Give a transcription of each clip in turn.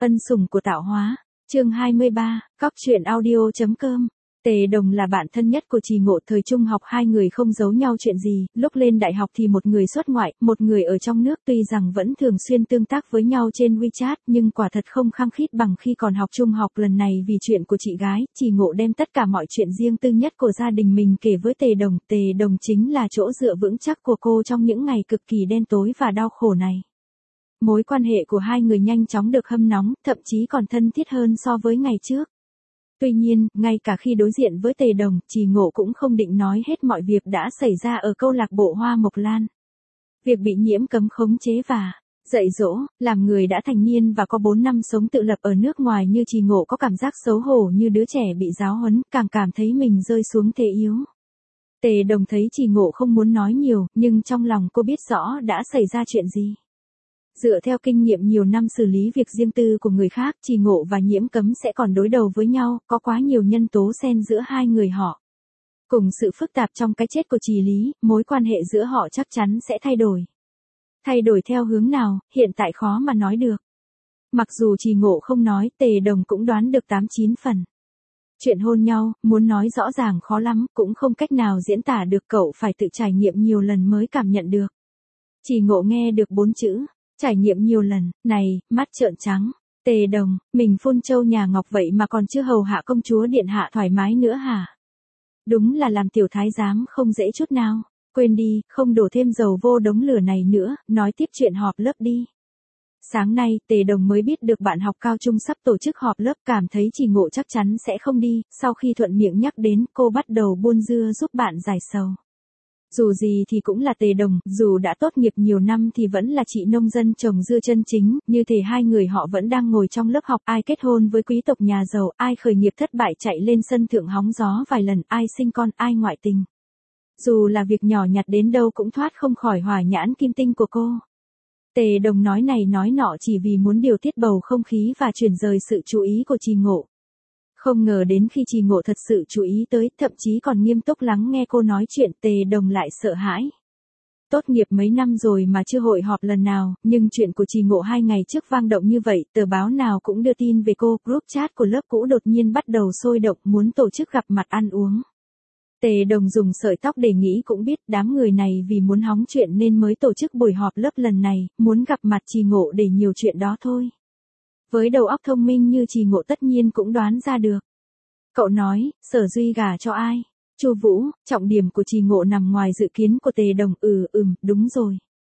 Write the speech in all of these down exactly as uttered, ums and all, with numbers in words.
Ân sủng của tạo hóa. Chương hai mươi ba, cóc truyện audio chấm com. Tề Đồng là bạn thân nhất của Trì Ngộ, thời trung học hai người không giấu nhau chuyện gì, lúc lên đại học thì một người xuất ngoại, một người ở trong nước, tuy rằng vẫn thường xuyên tương tác với nhau trên WeChat, nhưng quả thật không khăng khít bằng khi còn học trung học. Lần này vì chuyện của chị gái, Trì Ngộ đem tất cả mọi chuyện riêng tư nhất của gia đình mình kể với Tề Đồng. Tề Đồng chính là chỗ dựa vững chắc của cô trong những ngày cực kỳ đen tối và đau khổ này. Mối quan hệ của hai người nhanh chóng được hâm nóng, thậm chí còn thân thiết hơn so với ngày trước. Tuy nhiên, ngay cả khi đối diện với Tề Đồng, Trì Ngộ cũng không định nói hết mọi việc đã xảy ra ở câu lạc bộ Hoa Mộc Lan. Việc bị Nhiễm Cấm khống chế và dạy dỗ, làm người đã thành niên và có bốn năm sống tự lập ở nước ngoài như Trì Ngộ có cảm giác xấu hổ như đứa trẻ bị giáo huấn, càng cảm thấy mình rơi xuống thế yếu. Tề Đồng thấy Trì Ngộ không muốn nói nhiều, nhưng trong lòng cô biết rõ đã xảy ra chuyện gì. Dựa theo kinh nghiệm nhiều năm xử lý việc riêng tư của người khác, Trì Ngộ và Nhiễm Cấm sẽ còn đối đầu với nhau, có quá nhiều nhân tố xen giữa hai người họ. Cùng sự phức tạp trong cái chết của Trì Lý, mối quan hệ giữa họ chắc chắn sẽ thay đổi. Thay đổi theo hướng nào, hiện tại khó mà nói được. Mặc dù Trì Ngộ không nói, Tề Đồng cũng đoán được tám chín phần. Chuyện hôn nhau, muốn nói rõ ràng khó lắm, cũng không cách nào diễn tả được, cậu phải tự trải nghiệm nhiều lần mới cảm nhận được. Trì Ngộ nghe được bốn chữ. Trải nghiệm nhiều lần, này, mắt trợn trắng. Tề Đồng, mình phun châu nhà Ngọc vậy mà còn chưa hầu hạ công chúa điện hạ thoải mái nữa hả? Đúng là làm tiểu thái giám không dễ chút nào. Quên đi, không đổ thêm dầu vô đống lửa này nữa, nói tiếp chuyện họp lớp đi. Sáng nay, Tề Đồng mới biết được bạn học cao trung sắp tổ chức họp lớp, cảm thấy Trì Ngộ chắc chắn sẽ không đi. Sau khi thuận miệng nhắc đến, cô bắt đầu buôn dưa giúp bạn giải sầu. Dù gì thì cũng là Tề Đồng, dù đã tốt nghiệp nhiều năm thì vẫn là chị nông dân trồng dưa chân chính, như thể hai người họ vẫn đang ngồi trong lớp học, ai kết hôn với quý tộc nhà giàu, ai khởi nghiệp thất bại chạy lên sân thượng hóng gió vài lần, ai sinh con, ai ngoại tình. Dù là việc nhỏ nhặt đến đâu cũng thoát không khỏi hỏa nhãn kim tinh của cô. Tề Đồng nói này nói nọ chỉ vì muốn điều tiết bầu không khí và chuyển rời sự chú ý của Trì Ngộ. Không ngờ đến khi Trì Ngộ thật sự chú ý tới, thậm chí còn nghiêm túc lắng nghe cô nói chuyện, Tề Đồng lại sợ hãi. Tốt nghiệp mấy năm rồi mà chưa hội họp lần nào, nhưng chuyện của Trì Ngộ hai ngày trước vang động như vậy, tờ báo nào cũng đưa tin về cô, group chat của lớp cũ đột nhiên bắt đầu sôi động muốn tổ chức gặp mặt ăn uống. Tề Đồng dùng sợi tóc để nghĩ cũng biết đám người này vì muốn hóng chuyện nên mới tổ chức buổi họp lớp lần này, muốn gặp mặt Trì Ngộ để nhiều chuyện đó thôi. Với đầu óc thông minh như Trì Ngộ tất nhiên cũng đoán ra được. Cậu nói, Sở Duy gả cho ai? Chu Vũ. Trọng điểm của Trì Ngộ nằm ngoài dự kiến của Tề Đồng. Ừ, ừm, đúng rồi.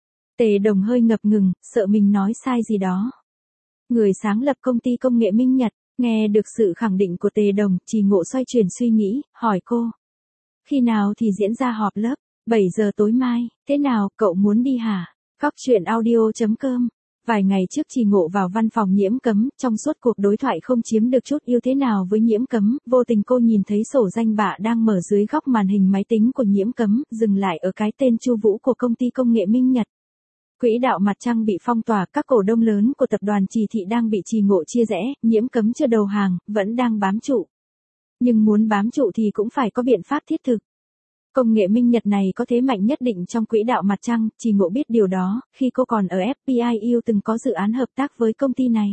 Tề Đồng hơi ngập ngừng, sợ mình nói sai gì đó. Người sáng lập công ty công nghệ Minh Nhật. Nghe được sự khẳng định của Tề Đồng, Trì Ngộ xoay chuyển suy nghĩ, hỏi cô. Khi nào thì diễn ra họp lớp? bảy giờ tối mai. Thế nào, cậu muốn đi hả? Cóc truyện audio chấm com. Vài ngày trước Trì Ngộ vào văn phòng Nhiễm Cấm, trong suốt cuộc đối thoại không chiếm được chút ưu thế nào với Nhiễm Cấm, vô tình cô nhìn thấy sổ danh bạ đang mở dưới góc màn hình máy tính của Nhiễm Cấm, dừng lại ở cái tên Chu Vũ của công ty công nghệ Minh Nhật. Quỹ đạo mặt trăng bị phong tỏa, các cổ đông lớn của tập đoàn Trì Thị đang bị Trì Ngộ chia rẽ, Nhiễm Cấm chưa đầu hàng, vẫn đang bám trụ. Nhưng muốn bám trụ thì cũng phải có biện pháp thiết thực. Công nghệ Minh Nhật này có thế mạnh nhất định trong quỹ đạo mặt trăng, Trì Ngộ biết điều đó, khi cô còn ở ép pê i u từng có dự án hợp tác với công ty này.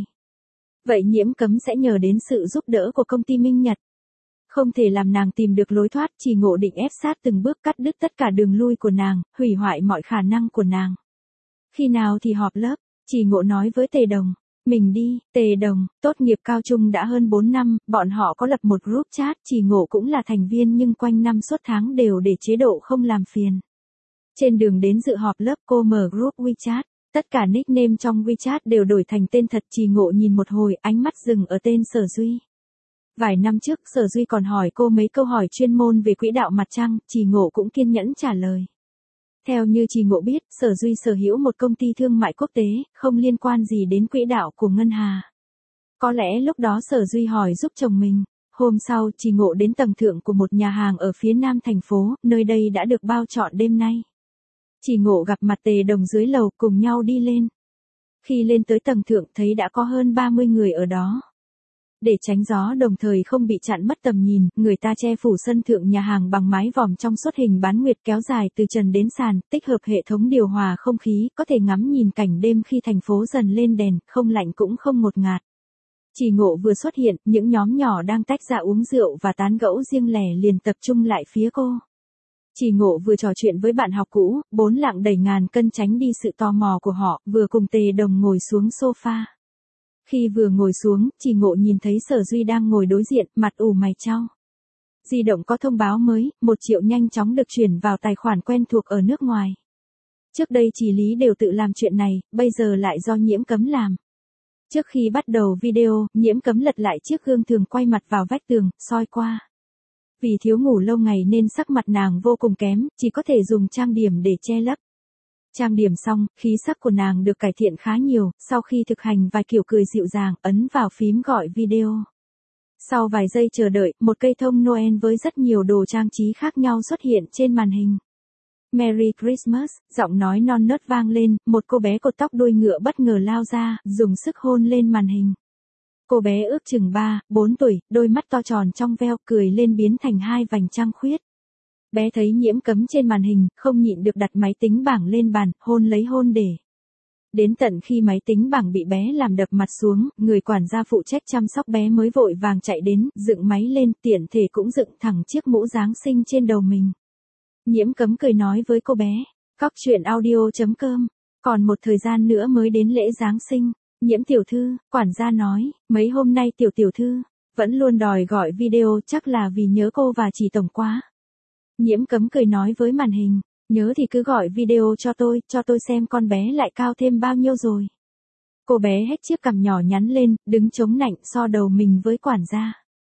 Vậy Nhiễm Cấm sẽ nhờ đến sự giúp đỡ của công ty Minh Nhật. Không thể làm nàng tìm được lối thoát, Trì Ngộ định ép sát từng bước cắt đứt tất cả đường lui của nàng, hủy hoại mọi khả năng của nàng. Khi nào thì họp lớp? Trì Ngộ nói với Tề Đồng. Mình đi. Tề Đồng, tốt nghiệp cao trung đã hơn bốn năm, bọn họ có lập một group chat, Trì Ngộ cũng là thành viên nhưng quanh năm suốt tháng đều để chế độ không làm phiền. Trên đường đến dự họp lớp cô mở group WeChat, tất cả nickname trong WeChat đều đổi thành tên thật. Trì Ngộ nhìn một hồi, ánh mắt dừng ở tên Sở Duy. Vài năm trước, Sở Duy còn hỏi cô mấy câu hỏi chuyên môn về quỹ đạo mặt trăng, Trì Ngộ cũng kiên nhẫn trả lời. Theo như Trì Ngộ biết, Sở Duy sở hữu một công ty thương mại quốc tế, không liên quan gì đến quỹ đạo của Ngân Hà. Có lẽ lúc đó Sở Duy hỏi giúp chồng mình. Hôm sau, Trì Ngộ đến tầng thượng của một nhà hàng ở phía nam thành phố, nơi đây đã được bao trọn đêm nay. Trì Ngộ gặp mặt Tề Đồng dưới lầu, cùng nhau đi lên. Khi lên tới tầng thượng thấy đã có hơn ba mươi người ở đó. Để tránh gió đồng thời không bị chặn mất tầm nhìn, người ta che phủ sân thượng nhà hàng bằng mái vòm trong suốt hình bán nguyệt kéo dài từ trần đến sàn, tích hợp hệ thống điều hòa không khí, có thể ngắm nhìn cảnh đêm khi thành phố dần lên đèn, không lạnh cũng không ngột ngạt. Trì Ngộ vừa xuất hiện, những nhóm nhỏ đang tách ra uống rượu và tán gẫu riêng lẻ liền tập trung lại phía cô. Trì Ngộ vừa trò chuyện với bạn học cũ, bốn lạng đẩy ngàn cân tránh đi sự tò mò của họ, vừa cùng Tề Đồng ngồi xuống sofa. Khi vừa ngồi xuống, Trì Ngộ nhìn thấy Sở Duy đang ngồi đối diện, mặt ủ mày chau. Di động có thông báo mới, một triệu nhanh chóng được chuyển vào tài khoản quen thuộc ở nước ngoài. Trước đây Trì Lý đều tự làm chuyện này, bây giờ lại do Nhiễm Cấm làm. Trước khi bắt đầu video, Nhiễm Cấm lật lại chiếc gương thường quay mặt vào vách tường, soi qua. Vì thiếu ngủ lâu ngày nên sắc mặt nàng vô cùng kém, chỉ có thể dùng trang điểm để che lấp. Trang điểm xong, khí sắc của nàng được cải thiện khá nhiều, sau khi thực hành vài kiểu cười dịu dàng, ấn vào phím gọi video. Sau vài giây chờ đợi, một cây thông Noel với rất nhiều đồ trang trí khác nhau xuất hiện trên màn hình. Merry Christmas, giọng nói non nớt vang lên, một cô bé cột tóc đuôi ngựa bất ngờ lao ra, dùng sức hôn lên màn hình. Cô bé ước chừng ba, bốn tuổi, đôi mắt to tròn trong veo, cười lên biến thành hai vành trăng khuyết. Bé thấy Nhiễm Cấm trên màn hình, không nhịn được đặt máy tính bảng lên bàn, hôn lấy hôn để. Đến tận khi máy tính bảng bị bé làm đập mặt xuống, người quản gia phụ trách chăm sóc bé mới vội vàng chạy đến, dựng máy lên, tiện thể cũng dựng thẳng chiếc mũ Giáng sinh trên đầu mình. Nhiễm Cấm cười nói với cô bé, cóc truyện audio chấm com, còn một thời gian nữa mới đến lễ Giáng sinh. Nhiễm tiểu thư, quản gia nói, mấy hôm nay tiểu tiểu thư, vẫn luôn đòi gọi video chắc là vì nhớ cô và Trì tổng quá. Nhiễm Cấm cười nói với màn hình, nhớ thì cứ gọi video cho tôi, cho tôi xem con bé lại cao thêm bao nhiêu rồi. Cô bé hét chiếc cằm nhỏ nhắn lên, đứng chống nạnh so đầu mình với quản gia.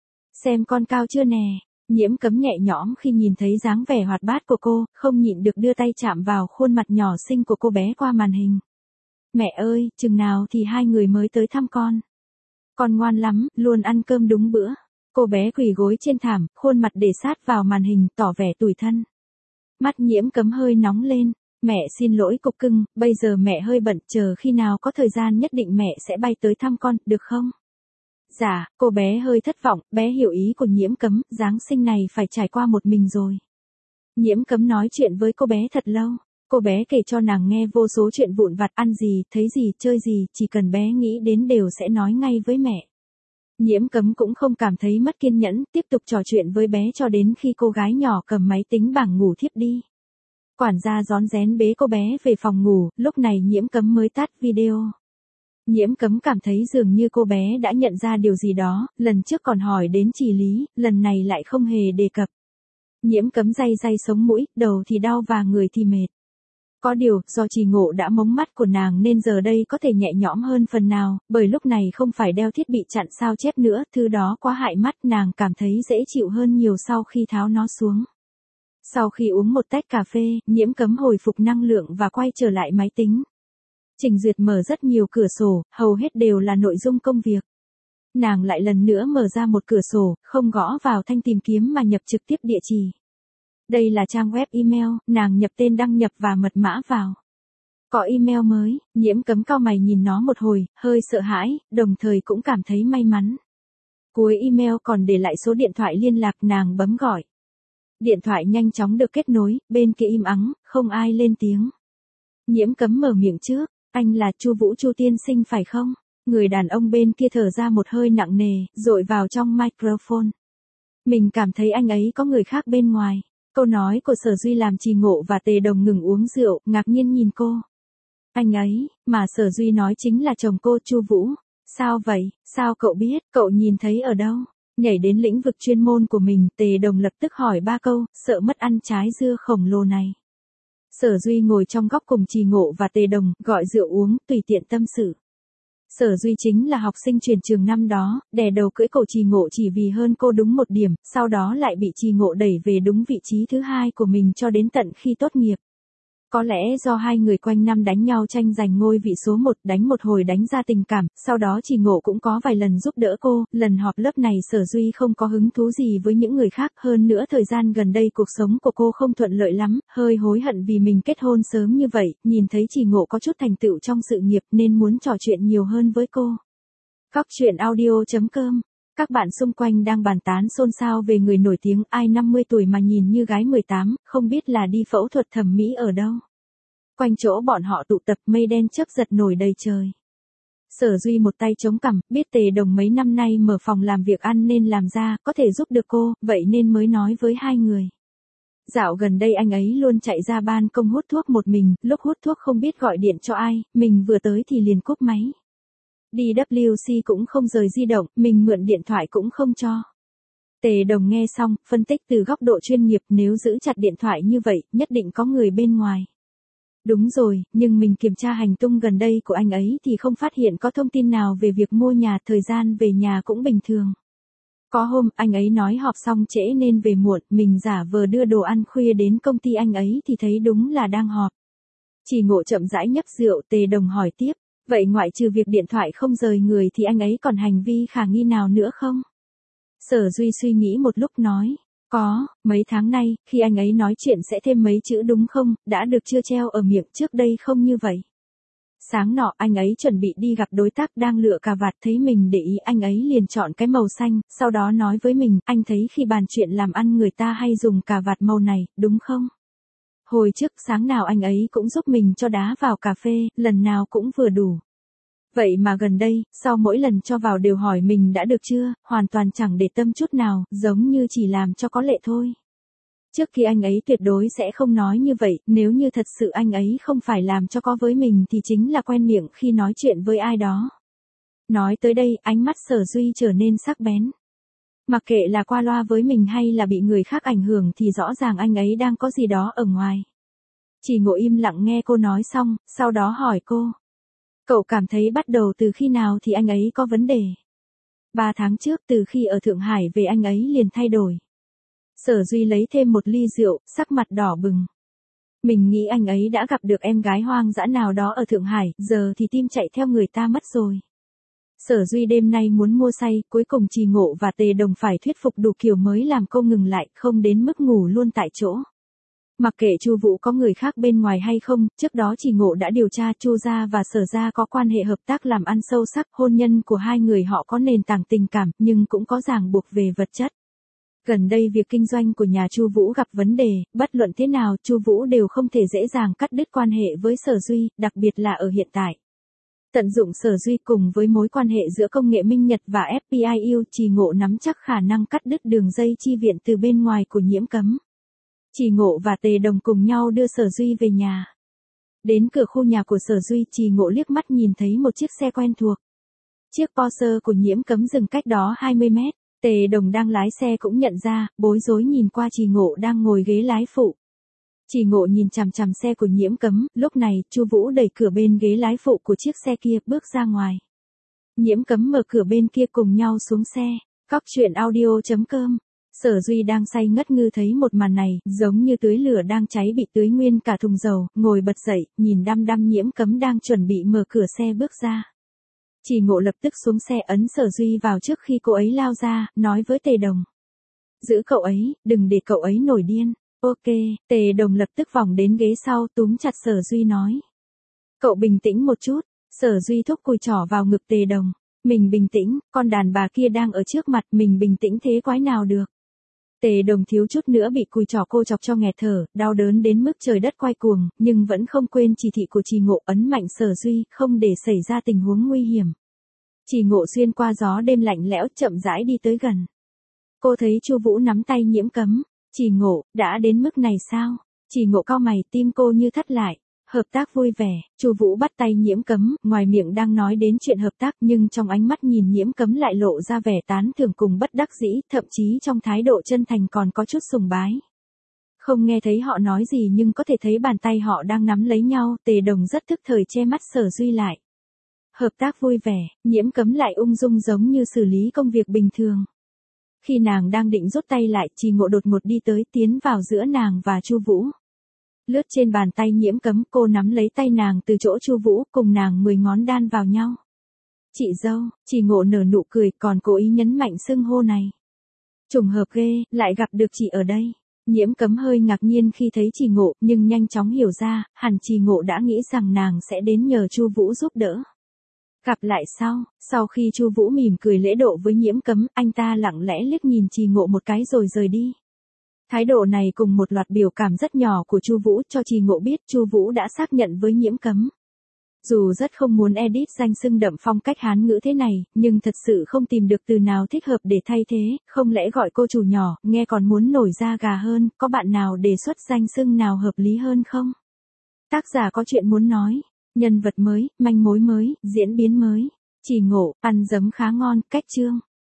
Xem con cao chưa nè. Nhiễm Cấm nhẹ nhõm khi nhìn thấy dáng vẻ hoạt bát của cô, không nhịn được đưa tay chạm vào khuôn mặt nhỏ xinh của cô bé qua màn hình. Mẹ ơi, chừng nào thì hai người mới tới thăm con. Con ngoan lắm, luôn ăn cơm đúng bữa. Cô bé quỳ gối trên thảm, khuôn mặt để sát vào màn hình, tỏ vẻ tủi thân. Mắt Nhiễm Cấm hơi nóng lên. Mẹ xin lỗi cục cưng, bây giờ mẹ hơi bận, chờ khi nào có thời gian nhất định mẹ sẽ bay tới thăm con, được không? Dạ, cô bé hơi thất vọng, bé hiểu ý của Nhiễm Cấm, Giáng sinh này phải trải qua một mình rồi. Nhiễm Cấm nói chuyện với cô bé thật lâu. Cô bé kể cho nàng nghe vô số chuyện vụn vặt, ăn gì, thấy gì, chơi gì, chỉ cần bé nghĩ đến đều sẽ nói ngay với mẹ. Nhiễm Cấm cũng không cảm thấy mất kiên nhẫn, tiếp tục trò chuyện với bé cho đến khi cô gái nhỏ cầm máy tính bảng ngủ thiếp đi. Quản gia rón rén bế cô bé về phòng ngủ, lúc này Nhiễm Cấm mới tắt video. Nhiễm Cấm cảm thấy dường như cô bé đã nhận ra điều gì đó, lần trước còn hỏi đến Trì Lý, lần này lại không hề đề cập. Nhiễm Cấm day day sống mũi, đầu thì đau và người thì mệt. Có điều, do Trì Ngộ đã mống mắt của nàng nên giờ đây có thể nhẹ nhõm hơn phần nào, bởi lúc này không phải đeo thiết bị chặn sao chép nữa, thứ đó quá hại mắt, nàng cảm thấy dễ chịu hơn nhiều sau khi tháo nó xuống. Sau khi uống một tách cà phê, Nhiễm Cấm hồi phục năng lượng và quay trở lại máy tính. Trình duyệt mở rất nhiều cửa sổ, hầu hết đều là nội dung công việc. Nàng lại lần nữa mở ra một cửa sổ, không gõ vào thanh tìm kiếm mà nhập trực tiếp địa chỉ. Đây là trang web email, nàng nhập tên đăng nhập và mật mã vào. Có email mới, Nhiễm Cấm cau mày nhìn nó một hồi, hơi sợ hãi, đồng thời cũng cảm thấy may mắn. Cuối email còn để lại số điện thoại liên lạc, nàng bấm gọi. Điện thoại nhanh chóng được kết nối, bên kia im ắng, không ai lên tiếng. Nhiễm Cấm mở miệng trước, anh là Chu Vũ Chu tiên sinh phải không? Người đàn ông bên kia thở ra một hơi nặng nề, dội vào trong microphone. Mình cảm thấy anh ấy có người khác bên ngoài. Câu nói của Sở Duy làm Trì Ngộ và Tề Đồng ngừng uống rượu, ngạc nhiên nhìn cô. Anh ấy, mà Sở Duy nói chính là chồng cô, Chu Vũ. Sao vậy, sao cậu biết, cậu nhìn thấy ở đâu? Nhảy đến lĩnh vực chuyên môn của mình, Tề Đồng lập tức hỏi ba câu, sợ mất ăn trái dưa khổng lồ này. Sở Duy ngồi trong góc cùng Trì Ngộ và Tề Đồng, gọi rượu uống, tùy tiện tâm sự. Sở Duy chính là học sinh chuyển trường năm đó, đè đầu cưỡi cổ Trì Ngộ chỉ vì hơn cô đúng một điểm, sau đó lại bị Trì Ngộ đẩy về đúng vị trí thứ hai của mình cho đến tận khi tốt nghiệp. Có lẽ do hai người quanh năm đánh nhau tranh giành ngôi vị số một, đánh một hồi đánh ra tình cảm, sau đó Trì Ngộ cũng có vài lần giúp đỡ cô, lần họp lớp này Sở Duy không có hứng thú gì với những người khác, hơn nữa thời gian gần đây cuộc sống của cô không thuận lợi lắm, hơi hối hận vì mình kết hôn sớm như vậy, nhìn thấy Trì Ngộ có chút thành tựu trong sự nghiệp nên muốn trò chuyện nhiều hơn với cô. Cóc truyện audio chấm com. Các bạn xung quanh đang bàn tán xôn xao về người nổi tiếng ai năm mươi tuổi mà nhìn như gái mười tám, không biết là đi phẫu thuật thẩm mỹ ở đâu. Quanh chỗ bọn họ tụ tập mây đen chớp giật nổi đầy trời. Sở Duy một tay chống cằm, biết Tề Đồng mấy năm nay mở phòng làm việc ăn nên làm ra, có thể giúp được cô, vậy nên mới nói với hai người. Dạo gần đây anh ấy luôn chạy ra ban công hút thuốc một mình, lúc hút thuốc không biết gọi điện cho ai, mình vừa tới thì liền cúp máy. đê vê xê cũng không rời di động, mình mượn điện thoại cũng không cho. Tề Đồng nghe xong, phân tích từ góc độ chuyên nghiệp, nếu giữ chặt điện thoại như vậy, nhất định có người bên ngoài. Đúng rồi, nhưng mình kiểm tra hành tung gần đây của anh ấy thì không phát hiện có thông tin nào về việc mua nhà, thời gian về nhà cũng bình thường. Có hôm, anh ấy nói họp xong trễ nên về muộn, mình giả vờ đưa đồ ăn khuya đến công ty anh ấy thì thấy đúng là đang họp. Chỉ Ngộ chậm rãi nhấp rượu, Tề Đồng hỏi tiếp, vậy ngoại trừ việc điện thoại không rời người thì anh ấy còn hành vi khả nghi nào nữa không? Sở Duy suy nghĩ một lúc nói, có, mấy tháng nay, khi anh ấy nói chuyện sẽ thêm mấy chữ đúng không, đã được chưa treo ở miệng, trước đây không như vậy. Sáng nọ anh ấy chuẩn bị đi gặp đối tác đang lựa cà vạt, thấy mình để ý anh ấy liền chọn cái màu xanh, sau đó nói với mình, anh thấy khi bàn chuyện làm ăn người ta hay dùng cà vạt màu này, đúng không? Hồi trước sáng nào anh ấy cũng giúp mình cho đá vào cà phê, lần nào cũng vừa đủ. Vậy mà gần đây, sau mỗi lần cho vào đều hỏi mình đã được chưa, hoàn toàn chẳng để tâm chút nào, giống như chỉ làm cho có lệ thôi. Trước khi anh ấy tuyệt đối sẽ không nói như vậy, nếu như thật sự anh ấy không phải làm cho có với mình thì chính là quen miệng khi nói chuyện với ai đó. Nói tới đây, ánh mắt Sở Duy trở nên sắc bén. Mặc kệ là qua loa với mình hay là bị người khác ảnh hưởng thì rõ ràng anh ấy đang có gì đó ở ngoài. Chỉ Ngộ im lặng nghe cô nói xong, sau đó hỏi cô. Cậu cảm thấy bắt đầu từ khi nào thì anh ấy có vấn đề? Ba tháng trước, từ khi ở Thượng Hải về anh ấy liền thay đổi. Sở Duy lấy thêm một ly rượu, sắc mặt đỏ bừng. Mình nghĩ anh ấy đã gặp được em gái hoang dã nào đó ở Thượng Hải, giờ thì tim chạy theo người ta mất rồi. Sở Duy đêm nay muốn mua say, cuối cùng Chỉ Ngộ và Tề Đồng phải thuyết phục đủ kiểu mới làm cô ngừng lại, không đến mức ngủ luôn tại chỗ. Mặc kệ Chu Vũ có người khác bên ngoài hay không, trước đó Chỉ Ngộ đã điều tra Chu gia và Sở gia có quan hệ hợp tác làm ăn sâu sắc, hôn nhân của hai người họ có nền tảng tình cảm, nhưng cũng có ràng buộc về vật chất. Gần đây việc kinh doanh của nhà Chu Vũ gặp vấn đề, bất luận thế nào, Chu Vũ đều không thể dễ dàng cắt đứt quan hệ với Sở Duy, đặc biệt là ở hiện tại. Tận dụng Sở Duy cùng với mối quan hệ giữa công nghệ Minh Nhật và ép pê i u, Chỉ Ngộ nắm chắc khả năng cắt đứt đường dây chi viện từ bên ngoài của Nhiễm Cấm. Chỉ Ngộ và Tề Đồng cùng nhau đưa Sở Duy về nhà. Đến cửa khu nhà của Sở Duy, Chỉ Ngộ liếc mắt nhìn thấy một chiếc xe quen thuộc. Chiếc Porsche của Nhiễm Cấm dừng cách đó hai mươi mét. Tề Đồng đang lái xe cũng nhận ra, bối rối nhìn qua Chỉ Ngộ đang ngồi ghế lái phụ. Chỉ Ngộ nhìn chằm chằm xe của Nhiễm Cấm, lúc này, Chu Vũ đẩy cửa bên ghế lái phụ của chiếc xe kia, bước ra ngoài. Nhiễm Cấm mở cửa bên kia cùng nhau xuống xe. Cóc truyện audio chấm com. Sở Duy đang say ngất ngư thấy một màn này, giống như tưới lửa đang cháy bị tưới nguyên cả thùng dầu, ngồi bật dậy, nhìn đăm đăm Nhiễm Cấm đang chuẩn bị mở cửa xe bước ra. Chỉ Ngộ lập tức xuống xe ấn Sở Duy vào trước khi cô ấy lao ra, nói với Tề Đồng. Giữ cậu ấy, đừng để cậu ấy nổi điên. Ok, Tề Đồng lập tức vòng đến ghế sau túm chặt Sở Duy nói. Cậu bình tĩnh một chút, Sở Duy thúc cùi trỏ vào ngực Tề Đồng. Mình bình tĩnh, con đàn bà kia đang ở trước mặt, mình bình tĩnh thế quái nào được. Tề Đồng thiếu chút nữa bị cùi trỏ cô chọc cho nghẹt thở, đau đớn đến mức trời đất quay cuồng, nhưng vẫn không quên chỉ thị của Chỉ Ngộ ấn mạnh Sở Duy, không để xảy ra tình huống nguy hiểm. Chỉ Ngộ xuyên qua gió đêm lạnh lẽo chậm rãi đi tới gần. Cô thấy Chu Vũ nắm tay Nhiễm Cấm. Chỉ Ngộ, đã đến mức này sao? Chỉ Ngộ cau mày, tim cô như thắt lại. Hợp tác vui vẻ, Chu Vũ bắt tay Nhiễm Cấm, ngoài miệng đang nói đến chuyện hợp tác nhưng trong ánh mắt nhìn Nhiễm Cấm lại lộ ra vẻ tán thưởng cùng bất đắc dĩ, thậm chí trong thái độ chân thành còn có chút sùng bái. Không nghe thấy họ nói gì nhưng có thể thấy bàn tay họ đang nắm lấy nhau, Tề Đồng rất thức thời che mắt Sở Duy lại. Hợp tác vui vẻ, Nhiễm Cấm lại ung dung giống như xử lý công việc bình thường. Khi nàng đang định rút tay lại, Chỉ Ngộ đột ngột đi tới, tiến vào giữa nàng và Chu Vũ. Lướt trên bàn tay Nhiễm Cấm, cô nắm lấy tay nàng từ chỗ Chu Vũ, cùng nàng mười ngón đan vào nhau. Chị dâu, Chỉ Ngộ nở nụ cười, còn cố ý nhấn mạnh xưng hô này. Trùng hợp ghê, lại gặp được chị ở đây. Nhiễm Cấm hơi ngạc nhiên khi thấy Chỉ Ngộ, nhưng nhanh chóng hiểu ra, hẳn Chỉ Ngộ đã nghĩ rằng nàng sẽ đến nhờ Chu Vũ giúp đỡ. Gặp lại sau, sau khi Chu Vũ mỉm cười lễ độ với Nhiễm Cấm, anh ta lặng lẽ liếc nhìn Chỉ Ngộ một cái rồi rời đi. Thái độ này cùng một loạt biểu cảm rất nhỏ của Chu Vũ cho Chỉ Ngộ biết Chu Vũ đã xác nhận với Nhiễm Cấm. Dù rất không muốn edit danh xưng đậm phong cách Hán ngữ thế này, nhưng thật sự không tìm được từ nào thích hợp để thay thế, không lẽ gọi cô chủ nhỏ, nghe còn muốn nổi da gà hơn, có bạn nào đề xuất danh xưng nào hợp lý hơn không? Tác giả có chuyện muốn nói, nhân vật mới, manh mối mới, diễn biến mới, chỉ ngộ, ăn giấm khá ngon, cách chương.